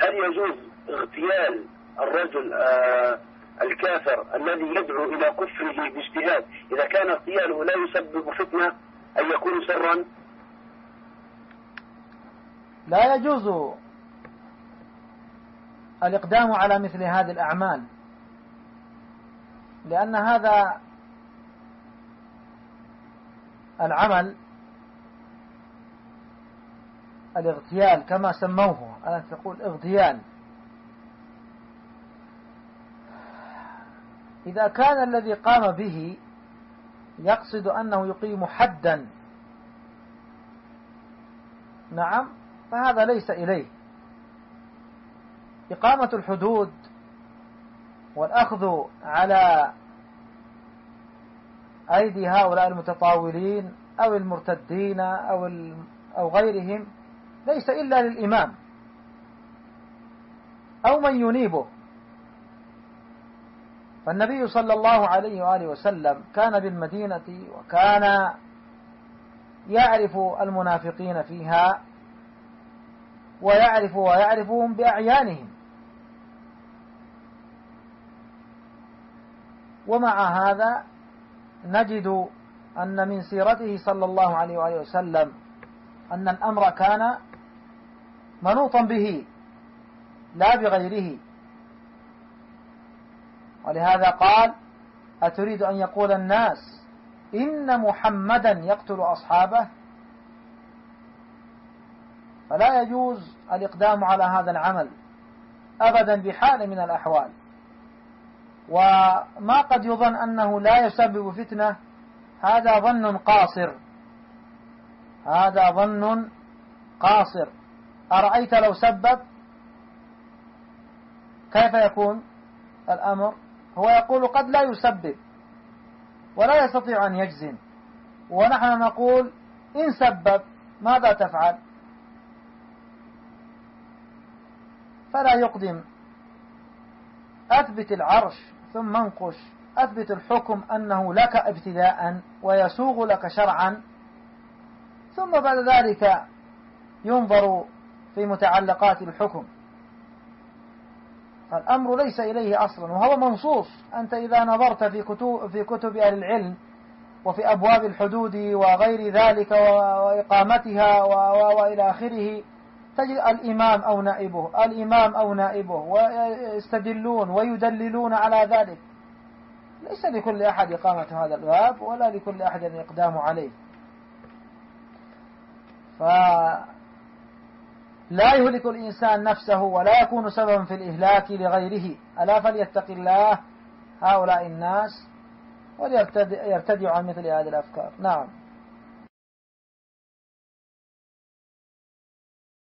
هل يجوز اغتيال الرجل الكافر الذي يدعو إلى كفره باجتهاد إذا كان اغتياله لا يسبب فتنة أن يكون سرا؟ لا يجوز الإقدام على مثل هذه الأعمال، لأن هذا العمل الاغتيال كما سموه، أنا تقول اغتيال، إذا كان الذي قام به يقصد أنه يقيم حدا، نعم، فهذا ليس إليه. إقامة الحدود والأخذ على أيدي هؤلاء المتطاولين أو المرتدين أو غيرهم ليس إلا للإمام أو من ينيبه. فالنبي صلى الله عليه وآله وسلم كان بالمدينة وكان يعرف المنافقين فيها ويعرفهم بأعيانهم، ومع هذا نجد أن من سيرته صلى الله عليه وآله وسلم أن الأمر كان منوطا به لا بغيره. ولهذا قال: أتريد أن يقول الناس إن محمدا يقتل أصحابه؟ فلا يجوز الإقدام على هذا العمل أبدا بحال من الأحوال. وما قد يظن أنه لا يسبب فتنة هذا ظن قاصر، هذا ظن قاصر. أرأيت لو سبب كيف يكون الأمر؟ هو يقول قد لا يسبب ولا يستطيع أن يجزم، ونحن نقول إن سبب ماذا تفعل؟ فلا يقدم. أثبت العرش ثم انقش، أثبت الحكم أنه لك ابتداء ويسوغ لك شرعا، ثم بعد ذلك ينظر في متعلقات الحكم. فالأمر ليس إليه أصلا، وهو منصوص. أنت إذا نظرت في كتب أهل العلم وفي أبواب الحدود وغير ذلك وإقامتها وإلى آخره تجد الإمام أو نائبه ويستدلون ويدللون على ذلك. ليس لكل أحد إقامة هذا الباب ولا لكل أحد الإقدام عليه. فلا يهلك الإنسان نفسه ولا يكون سببا في الإهلاك لغيره. ألا فليتق الله هؤلاء الناس وليرتدعوا عن مثل هذه الأفكار. نعم.